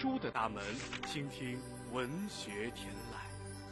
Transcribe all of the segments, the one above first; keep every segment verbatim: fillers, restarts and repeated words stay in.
书的大门，倾听文学天籁。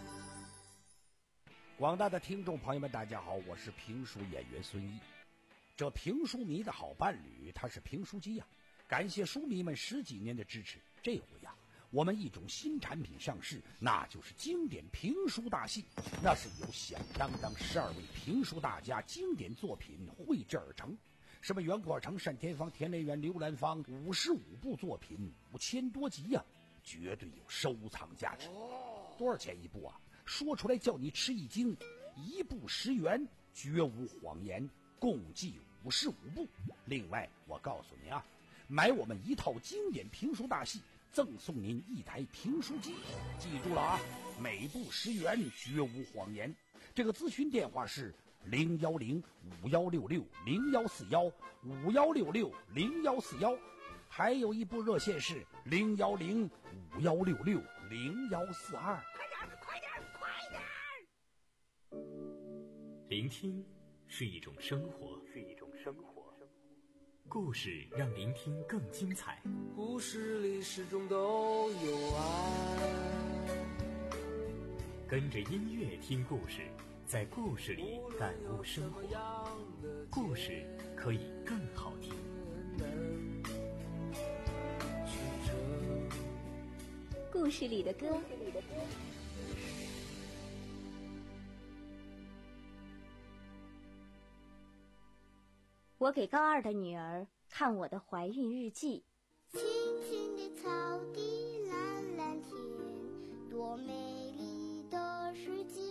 广大的听众朋友们，大家好，我是评书演员孙一。这评书迷的好伴侣，他是评书机呀、啊。感谢书迷们十几年的支持，这回呀、啊，我们一种新产品上市，那就是经典评书大戏。那是由响当当十二位评书大家经典作品绘制而成。什么袁阔成、单田芳、田雷元、刘兰芳，五十五部作品，五千多集呀、啊，绝对有收藏价值。多少钱一部啊？说出来叫你吃一惊，一部十元，绝无谎言，共计五十五部。另外，我告诉你啊，买我们一套经典评书大戏，赠送您一台评书机。记住了啊，每部十元，绝无谎言。这个咨询电话是零幺零五幺六六零幺四幺五幺六六零幺四幺，还有一部热线是零幺零五幺六六零幺四二。 快点，快点，快点！ 聆听是一种生活，是一种生活。故事让聆听更精彩。 故事里始终都有爱。 跟着音乐听故事，在故事里感悟生活。故事可以更好听。 故事里的歌。我给高二的女儿看我的怀孕日记。 青青的草地，蓝蓝天，多美丽的世界。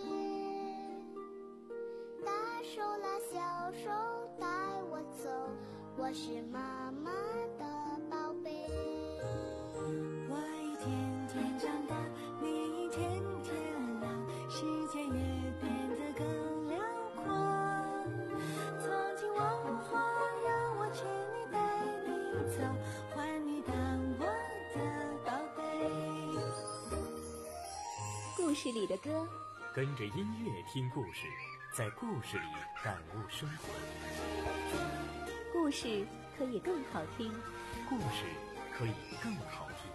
大手拉小手带我走，我是妈妈的宝贝。 我一天天长大，你一天天老，世界也变得更辽阔。曾经我花让我牵你带你走，换你当我的宝贝。 故事里的歌， 跟着音乐听故事，在故事里感悟生活。 故事可以更好听， 故事可以更好听。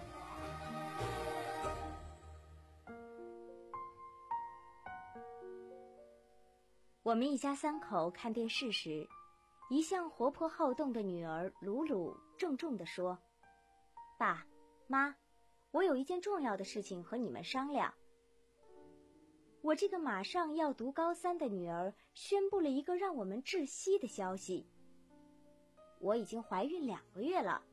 我们一家三口看电视时，一向活泼好动的女儿鲁鲁郑重地说：爸妈，我有一件重要的事情和你们商量。我这个马上要读高三的女儿宣布了一个让我们窒息的消息：我已经怀孕两个月了。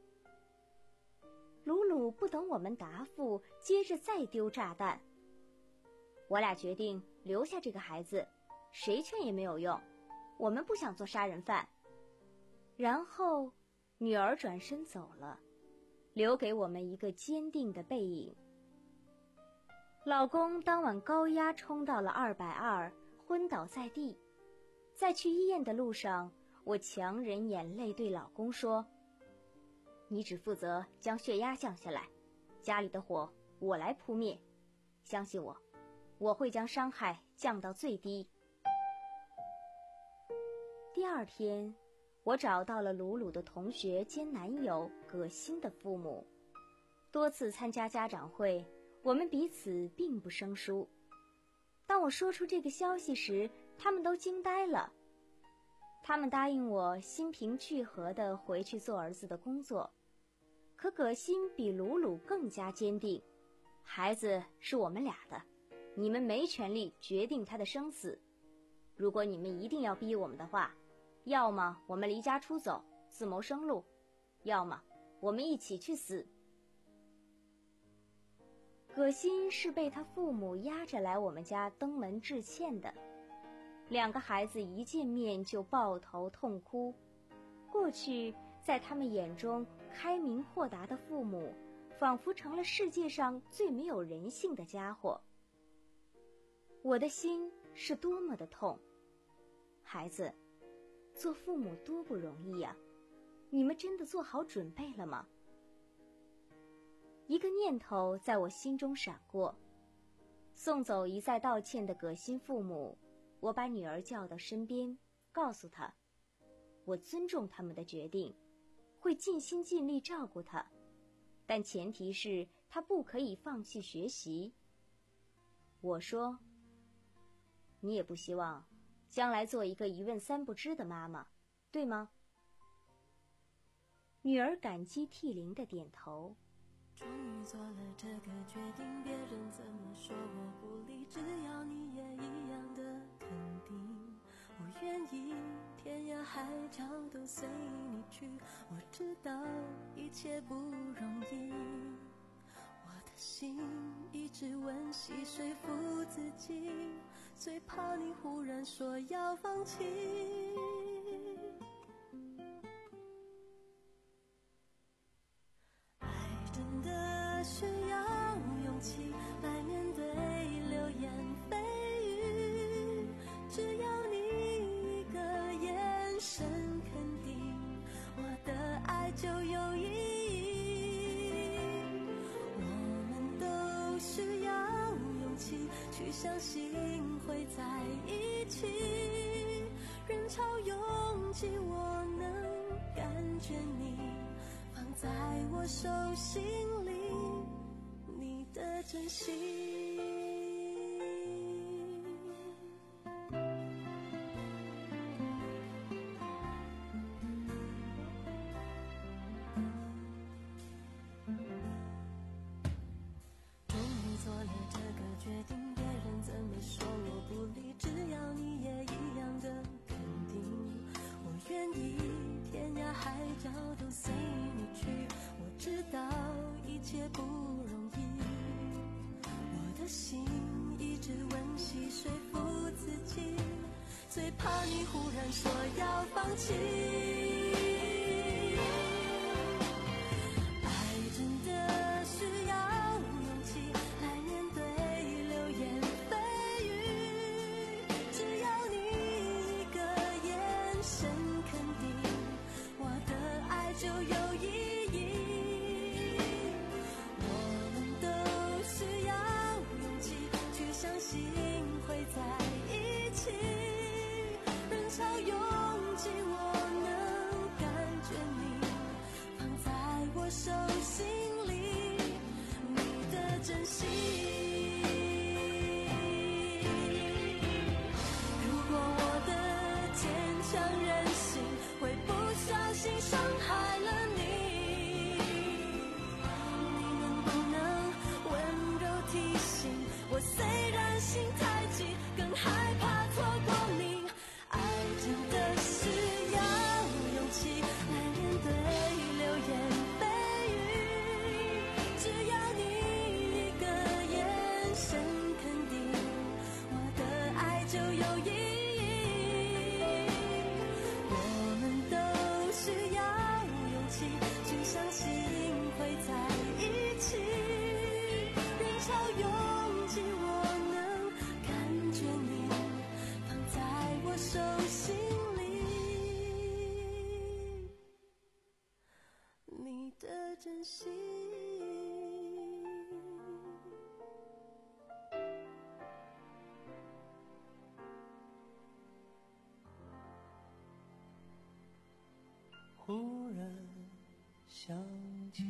鲁鲁不等我们答复，接着再丢炸弹。我俩决定留下这个孩子，谁劝也没有用，我们不想做杀人犯。然后女儿转身走了，留给我们一个坚定的背影。老公当晚高压冲到了二百二，昏倒在地。在去医院的路上，我强忍眼泪对老公说：你只负责将血压降下来，家里的火我来扑灭，相信我，我会将伤害降到最低。第二天，我找到了鲁鲁的同学兼男友葛欣的父母，多次参加家长会，我们彼此并不生疏。当我说出这个消息时，他们都惊呆了。他们答应我心平气和地回去做儿子的工作，可葛欣比鲁鲁更加坚定，孩子是我们俩的，你们没权利决定他的生死。如果你们一定要逼我们的话，要么我们离家出走，自谋生路，要么我们一起去死。葛欣是被他父母押着来我们家登门致歉的。两个孩子一见面就抱头痛哭。过去在他们眼中，开明豁达的父母仿佛成了世界上最没有人性的家伙。我的心是多么的痛。孩子，做父母多不容易呀，你们真的做好准备了吗？一个念头在我心中闪过，送走一再道歉的葛欣父母，我把女儿叫到身边，告诉她，我尊重他们的决定，会尽心尽力照顾她， 但前提是她不可以放弃学习。我说，你也不希望将来做一个一问三不知的妈妈，对吗？女儿感激涕零地点头。 终于做了这个决定，别人怎么说我不理，只要你也一样的肯定，我愿意天涯海角都随你去。我知道一切不容易，我的心一直温习说服自己，最怕你忽然说要放弃。需要勇气来面对流言蜚语，只要你一个眼神肯定，我的爱就有意义。我们都需要勇气去相信会在一起，人潮拥挤我能感觉你放在我手心里的真心。终于做了这个决定，别人怎么说我不理，只要你也一样的肯定，我愿意天涯海角都随你去。我知道一切不容易，我的心一直温习说服自己，最怕你忽然说要放弃。爱真的需要勇气来面对流言蜚语，只要你一个眼神肯定，我的爱就有意义。相信会在一起，人潮拥挤我能感觉你放在我手心里，你的真心。如果我的坚强任性会不小心伤害了你，你能不能温柔提醒我，虽然心太急，更害怕错过你。爱真的需要勇气来面对流言蜚语，只要你一个眼神肯定，我的爱就有意义。我们都需要勇气去相信会在一起，人潮拥挤我能感觉你放在我手心里，你的真心。 忽然想起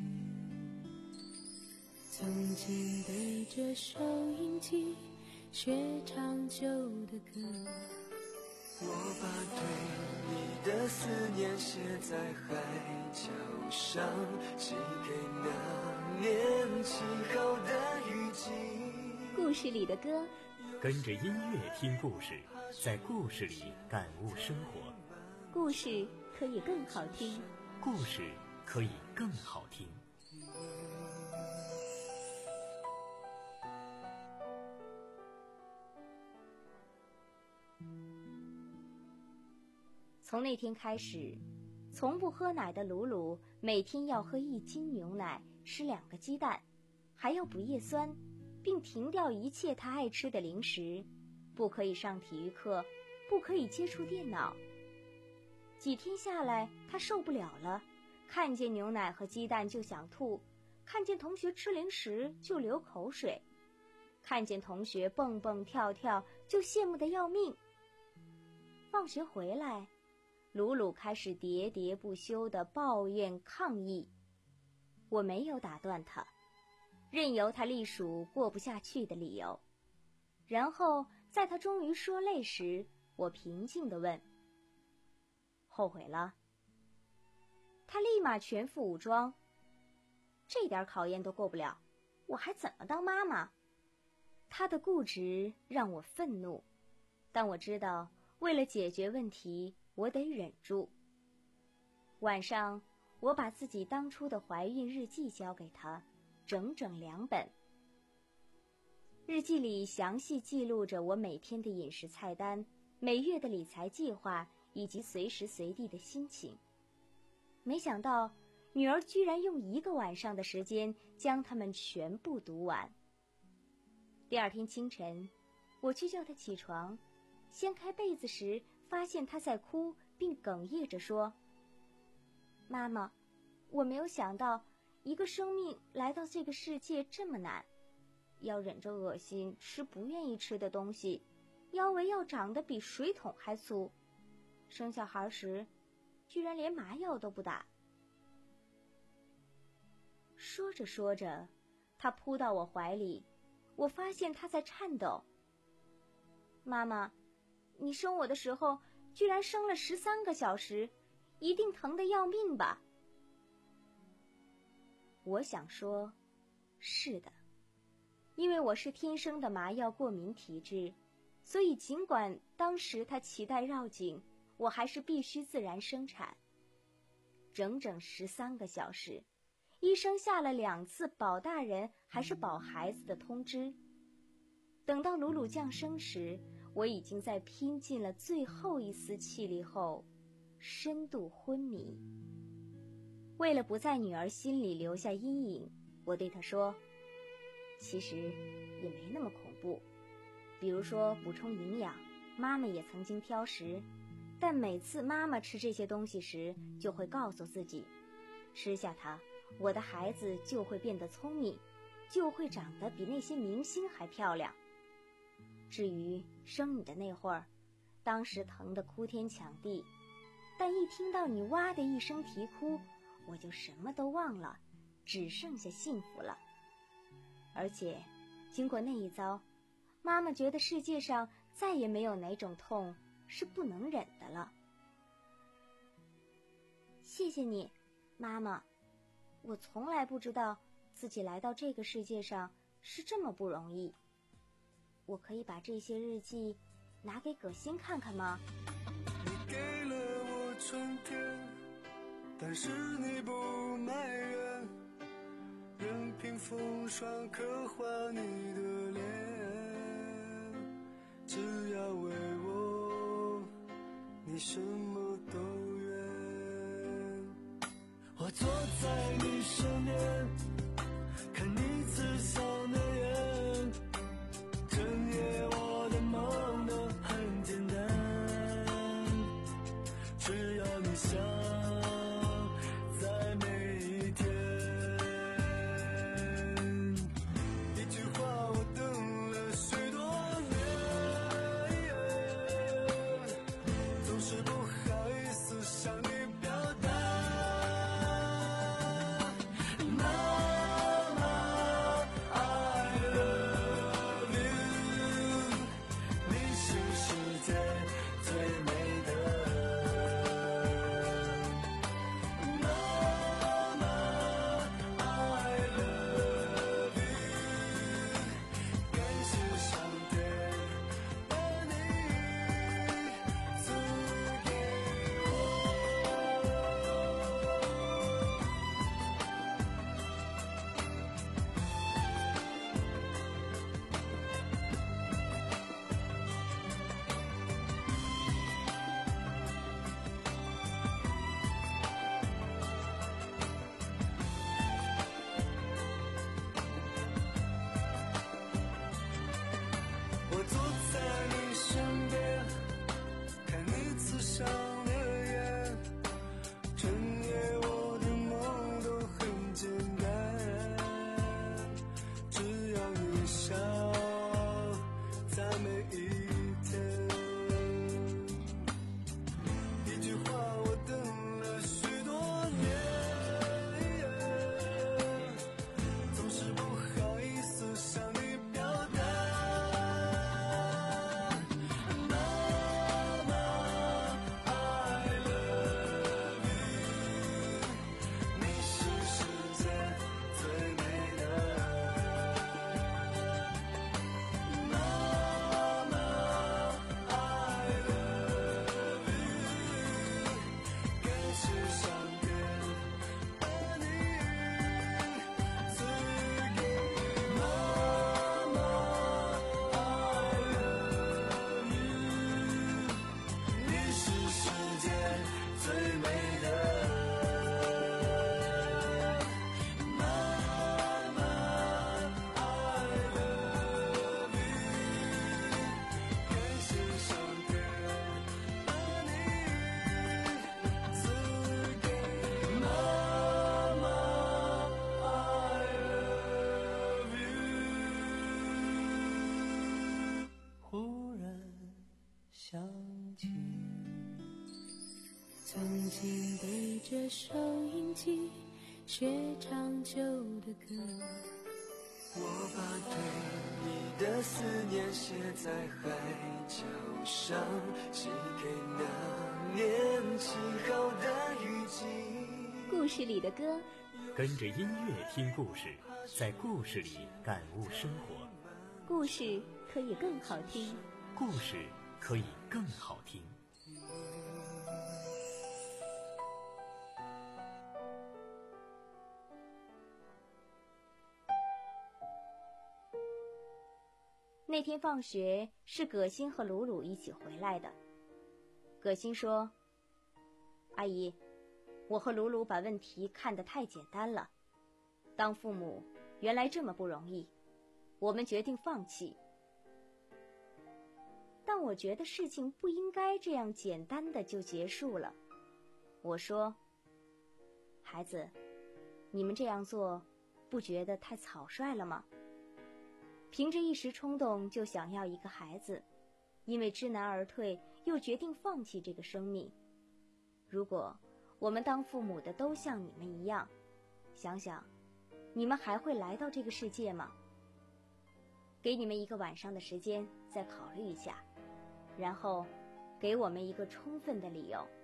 曾经对着收音机学唱旧的歌， 我把对你的思念写在海角上，寄给那年起好的雨季。 故事里的歌， 跟着音乐听故事，在故事里感悟生活。 故事可以更好听， 故事可以更好听。 从那天开始，从不喝奶的鲁鲁每天要喝一斤牛奶，吃两个鸡蛋，还要补叶酸，并停掉一切他爱吃的零食，不可以上体育课，不可以接触电脑。几天下来，他受不了了，看见牛奶和鸡蛋就想吐，看见同学吃零食就流口水，看见同学蹦蹦跳跳就羡慕得要命。放学回来，鲁鲁开始喋喋不休地抱怨抗议。 我没有打断他，任由他隶属过不下去的理由。然后在他终于说累时，我平静地问：后悔了？他立马全副武装：这点考验都过不了，我还怎么当妈妈？他的固执让我愤怒，但我知道为了解决问题，我得忍住。晚上我把自己当初的怀孕日记交给他，整整两本。日记里详细记录着我每天的饮食菜单、每月的理财计划以及随时随地的心情。没想到女儿居然用一个晚上的时间将它们全部读完。第二天清晨，我去叫她起床，掀开被子时发现她在哭，并哽咽着说：妈妈，我没有想到一个生命来到这个世界这么难，要忍着恶心吃不愿意吃的东西，腰围要长得比水桶还粗，生小孩时居然连麻药都不打。说着说着，他扑到我怀里，我发现他在颤抖。妈妈，你生我的时候居然生了十三个小时，一定疼得要命吧？我想说，是的，因为我是天生的麻药过敏体质，所以尽管当时他脐带绕颈，我还是必须自然生产。整整十三个小时，医生下了两次保大人还是保孩子的通知。等到鲁鲁降生时，我已经在拼尽了最后一丝气力后深度昏迷。为了不在女儿心里留下阴影，我对她说，其实也没那么恐怖，比如说补充营养，妈妈也曾经挑食，但每次妈妈吃这些东西时，就会告诉自己，吃下它，我的孩子就会变得聪明，就会长得比那些明星还漂亮。至于生你的那会儿，当时疼得哭天抢地，但一听到你哇的一声啼哭，我就什么都忘了，只剩下幸福了。而且经过那一遭，妈妈觉得世界上再也没有哪种痛是不能忍的了。谢谢你，妈妈，我从来不知道自己来到这个世界上是这么不容易。我可以把这些日记拿给葛欣看看吗？ 你给了我春天，但是你不埋怨，任凭风霜刻画你的脸，只要为我你什么都愿。我坐在你身边，看你慈祥的眼，整夜我的梦都很简单，只要你想，在每一天。一句话我等了许多年，总是不好意思向你表达。妈妈 I love you， 你是世界最美的。妈妈 I love you， 感谢上天把你赐给我。我坐在你身边，看你慈祥的眼，整夜我的梦都很简单，只要你想，在每一天。一句话我等了许多年， 曾经背着收音机学唱旧的歌， 我把对你的思念写在海角上，寄给那年起好的雨季。 故事里的歌， 跟着音乐听故事，在故事里感悟生活。 故事可以更好听， 故事可以更好听。 那天放学是葛欣和鲁鲁一起回来的。葛欣说：阿姨，我和鲁鲁把问题看得太简单了，当父母原来这么不容易，我们决定放弃。但我觉得事情不应该这样简单的就结束了。我说：孩子，你们这样做不觉得太草率了吗？凭着一时冲动就想要一个孩子，因为知难而退又决定放弃这个生命。如果我们当父母的都像你们一样，想想你们还会来到这个世界吗？给你们一个晚上的时间再考虑一下，然后给我们一个充分的理由。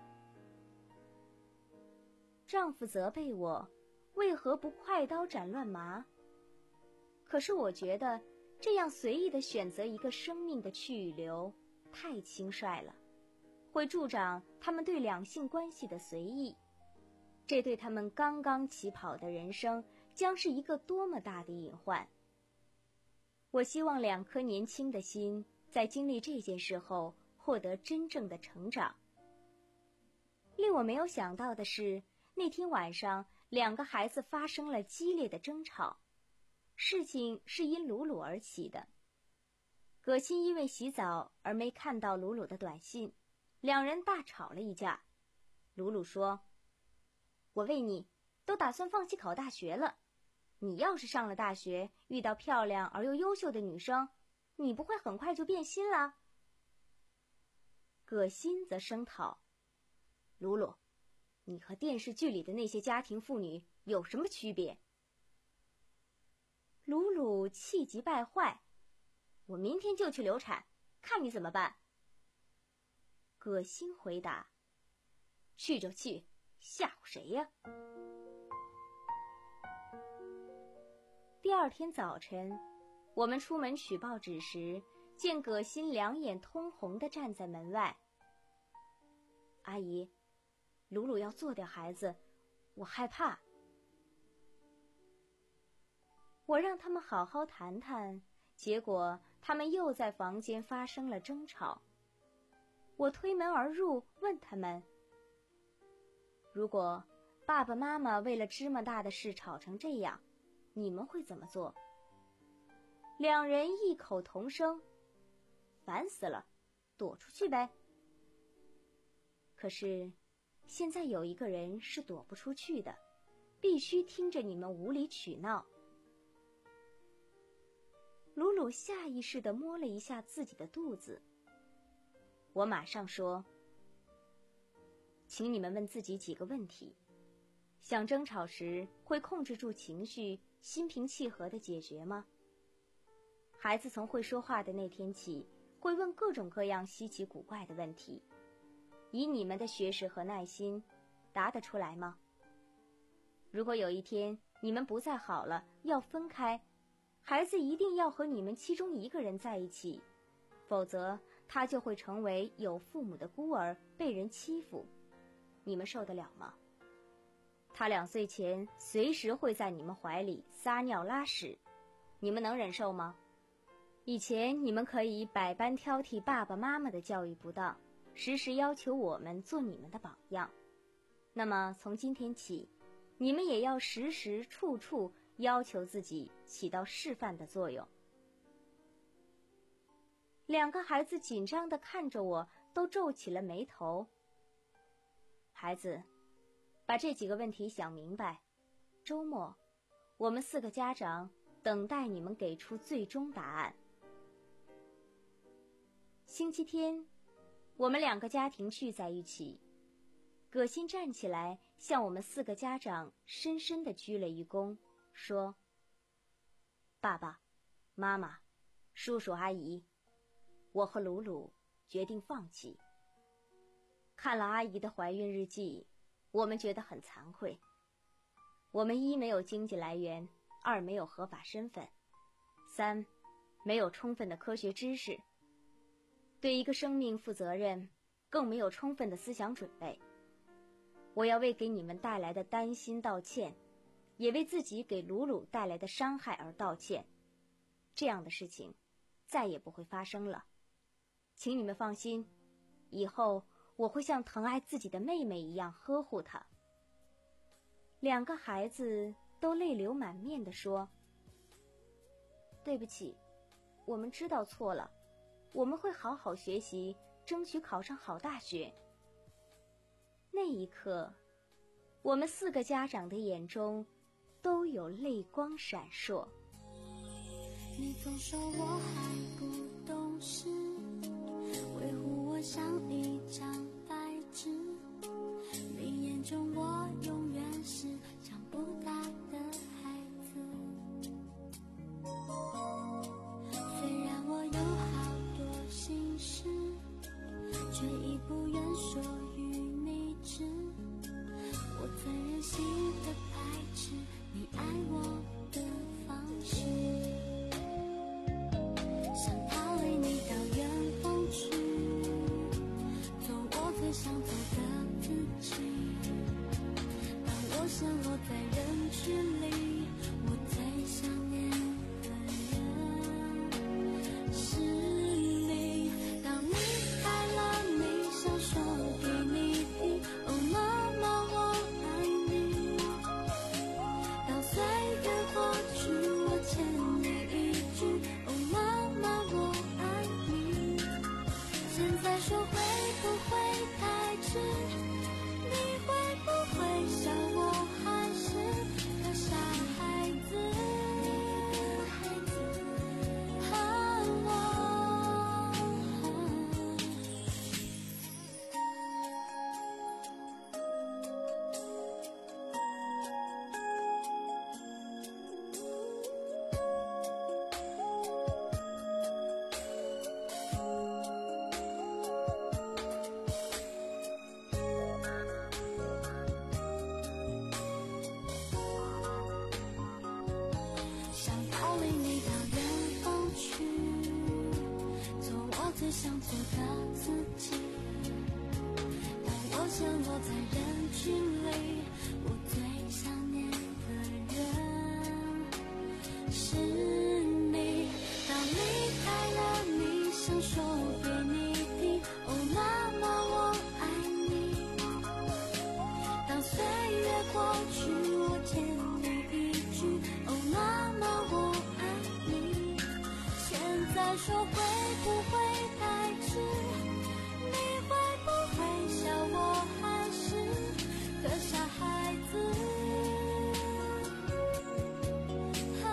丈夫责备我为何不快刀斩乱麻，可是我觉得这样随意地选择一个生命的去与留太轻率了，会助长他们对两性关系的随意，这对他们刚刚起跑的人生将是一个多么大的隐患。我希望两颗年轻的心在经历这件事后获得真正的成长。令我没有想到的是，那天晚上两个孩子发生了激烈的争吵，事情是因鲁鲁而起的。葛欣因为洗澡而没看到鲁鲁的短信，两人大吵了一架。鲁鲁说：我为你都打算放弃考大学了，你要是上了大学遇到漂亮而又优秀的女生，你不会很快就变心了？葛欣则声讨：鲁鲁，你和电视剧里的那些家庭妇女有什么区别？鲁鲁气急败坏：我明天就去流产，看你怎么办？葛欣回答：去就去，吓唬谁呀？第二天早晨，我们出门取报纸时，见葛欣两眼通红地站在门外。阿姨，鲁鲁要做掉孩子，我害怕。我让他们好好谈谈，结果他们又在房间发生了争吵。我推门而入，问他们：如果爸爸妈妈为了芝麻大的事吵成这样，你们会怎么做？两人异口同声：烦死了，躲出去呗。可是现在有一个人是躲不出去的，必须听着你们无理取闹。鲁鲁下意识地摸了一下自己的肚子。我马上说：请你们问自己几个问题，想争吵时会控制住情绪，心平气和地解决吗？孩子从会说话的那天起，会问各种各样稀奇古怪的问题，以你们的学识和耐心，答得出来吗？如果有一天你们不再好了，要分开，孩子一定要和你们其中一个人在一起，否则他就会成为有父母的孤儿，被人欺负，你们受得了吗？他两岁前随时会在你们怀里撒尿拉屎，你们能忍受吗？以前你们可以百般挑剔爸爸妈妈的教育不当，时时要求我们做你们的榜样，那么从今天起，你们也要时时处处要求自己起到示范的作用。两个孩子紧张地看着我，都皱起了眉头。孩子，把这几个问题想明白，周末我们四个家长等待你们给出最终答案。星期天，我们两个家庭聚在一起， 葛欣站起来，向我们四个家长深深地鞠了一躬，说：“爸爸妈妈，叔叔阿姨，我和鲁鲁决定放弃。”看了阿姨的怀孕日记，我们觉得很惭愧。我们一没有经济来源，二没有合法身份，三没有充分的科学知识，对一个生命负责任，更没有充分的思想准备。我要为给你们带来的担心道歉，也为自己给鲁鲁带来的伤害而道歉。这样的事情再也不会发生了，请你们放心，以后我会像疼爱自己的妹妹一样呵护她。两个孩子都泪流满面地说：“对不起，我们知道错了，我们会好好学习，争取考上好大学。”那一刻，我们四个家长的眼中都有泪光闪烁。 你总说我还不懂事，维护我像一张白纸，你眼中我永远是长不大的孩子。虽然我有好多心事，却亦不愿说与你知，我曾任性的排斥你爱我的方式，想逃离你到远方去，做我最想做的自己。当我陷落在人群里，我最想念的人是你。当离开了，你想说给你听，哦妈妈我爱你。当岁月过去，我牵你一句，哦妈妈我爱你。现在说会不会太迟，你会不会笑我还是个傻孩子？啊我想逃离你到远方去，做我最想做的自己。当我陷落在人群里，我最想念的人是你。当离开了，你想说给你听，哦妈妈我爱你。当岁月过去，我牵你一句，哦妈妈我爱你。现在说会不会太迟，你会不会笑我还是个傻孩子？啊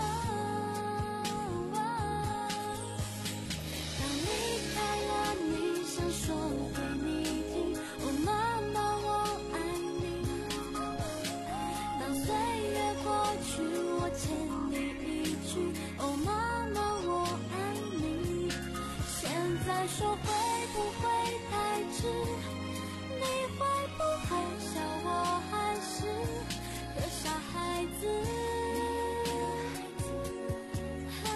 当离开了，你想说给你听，哦妈妈我爱你。当岁月过去，我牵你一句，哦妈妈我爱你。现在说会不会太迟，你会不会笑我还是个傻孩子？啊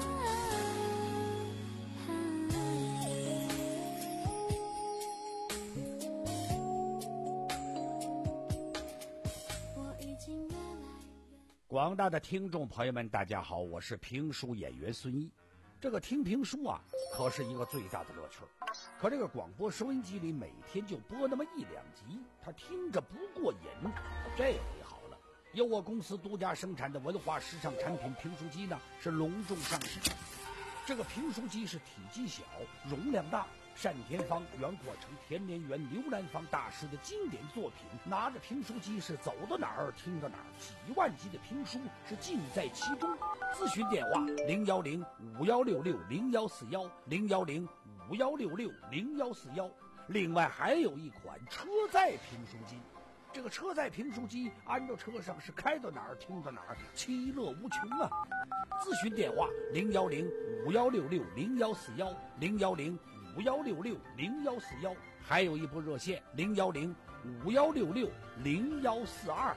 我已经越来越广大的听众朋友们，大家好，我是评书演员孙一。这个听评书啊，可是一个最大的乐趣儿。可这个广播收音机里每天就播那么一两集，他听着不过瘾。这回好了，由我公司独家生产的文化时尚产品评书机呢，是隆重上市。这个评书机是体积小，容量大，单田芳、袁国成、田连元、刘兰芳大师的经典作品，拿着评书机是走到哪儿听到哪儿，几万集的评书是尽在其中。咨询电话零幺零五幺六六零幺四幺零幺零五幺六六零幺四幺。 另外还有一款车载评书机。这个车载评书机按照车上是开到哪儿听到哪儿，其乐无穷啊！咨询电话零幺零五幺六六零幺四幺零幺零五幺六六零幺四幺，还有一部热线零幺零五幺六六零幺四二。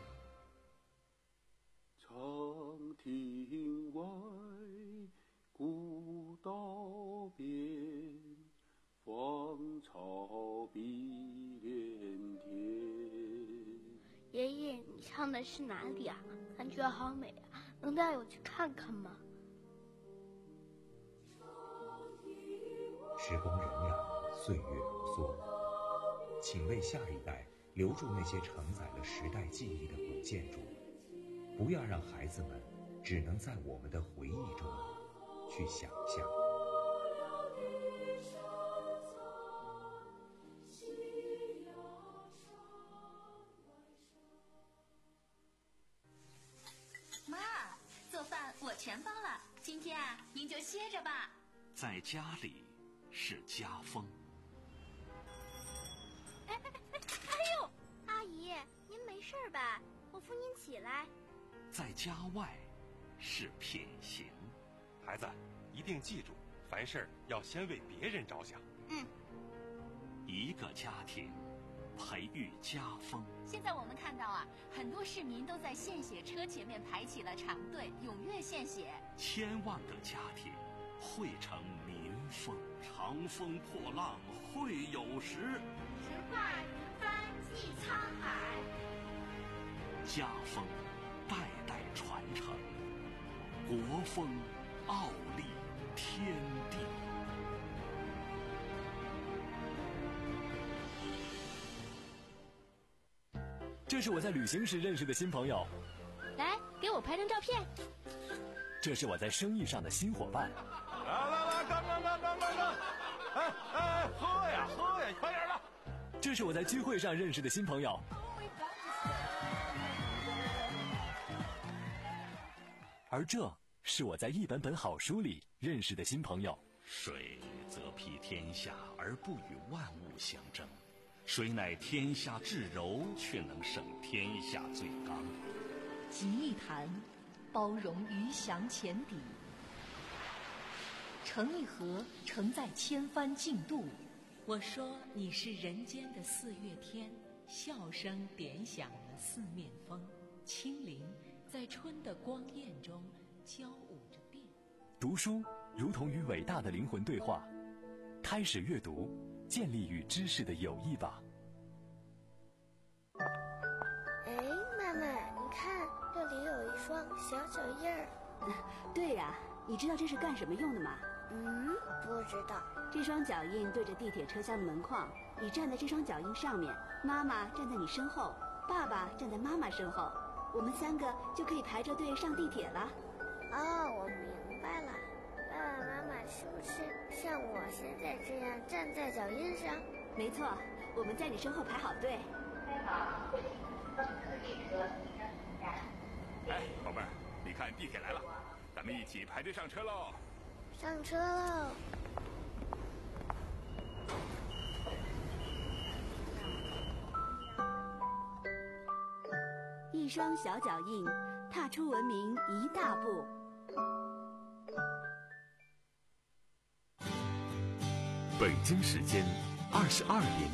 长亭外，古道边，芳草碧连天。 爷爷，你唱的是哪里啊？感觉好美啊，能带我去看看吗？ 时光荏苒，岁月如梭，请为下一代留住那些承载了时代记忆的古建筑，不要让孩子们只能在我们的回忆中去想象。 妈，做饭我全包了，今天啊，您就歇着吧。 在家里是家风。 哎哎哎哎呦，阿姨，您没事吧？我扶您起来。 在家外是品行。 孩子，一定记住，凡事要先为别人着想。 嗯。 一个家庭培育家风。 现在我们看到啊，很多市民都在献血车前面排起了长队，踊跃献血。 千万个家庭汇成民风，长风破浪会有时， 直挂云帆济沧海。 家风代代传承，国风傲立天地。 这是我在旅行时认识的新朋友， 来，给我拍张照片。 这是我在生意上的新伙伴。 来来来，干干干干干干！哎哎，喝呀喝呀，快点的！ 这是我在聚会上认识的新朋友。而这是我在一本本好书里认识的新朋友。 水则披天下而不与万物相争，谁乃天下至柔，却能胜天下最刚。 集一坛，包容鱼翔浅底；盛一盒，承载千帆竞渡。 我说你是人间的四月天，笑声点响了四面风，清灵在春的光艳中交舞着变。 读书如同与伟大的灵魂对话，开始阅读，建立与知识的友谊吧。 哎，妈妈，你看这里有一双小脚印儿。 对呀、啊，你知道这是干什么用的吗？ 嗯，不知道。 这双脚印对着地铁车厢的门框，你站在这双脚印上面，妈妈站在你身后，爸爸站在妈妈身后，我们三个就可以排着队上地铁了。 哦，我明白了。爸爸妈妈是不是像我现在这样站在脚印上？ 没错，我们在你身后排好队。 哎，宝贝儿，你看地铁来了，咱们一起排队上车喽！ 上车喽！ 一双小脚印，踏出文明一大步。 北京时间二十二点